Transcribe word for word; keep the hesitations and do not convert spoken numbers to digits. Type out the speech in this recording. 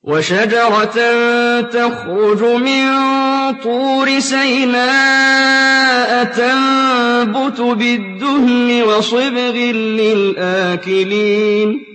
وَشَجَرَةً تَخْرُجُ مِن طُورِ سَيْنَاءَ تَنبُتُ بِالدُّهْنِ وَصِبْغٍ لِّلْآكِلِينَ